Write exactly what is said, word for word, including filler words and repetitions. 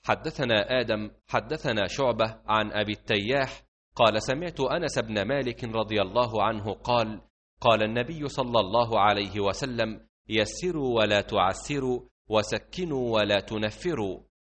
حدثنا آدم حدثنا شعبة عن أبي التياح قال سمعت أنس بن مالك رضي الله عنه قال قال النبي صلى الله عليه وسلم: يسروا ولا تعسروا، وسكنوا ولا تنفروا.